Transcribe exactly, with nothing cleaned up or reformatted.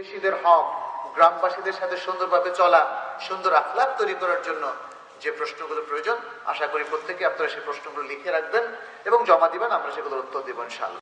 প্রতিবেশীদের হক, গ্রামবাসীদের সাথে সুন্দরভাবে চলা, সুন্দর আখলাক তৈরি করার জন্য যে প্রশ্নগুলো প্রয়োজন, আশা করি প্রত্যেকে আপনারা সেই প্রশ্নগুলো লিখে রাখবেন এবং জমা দিবেন, আমরা সেগুলোর উত্তর দেব ইনশাআল্লাহ।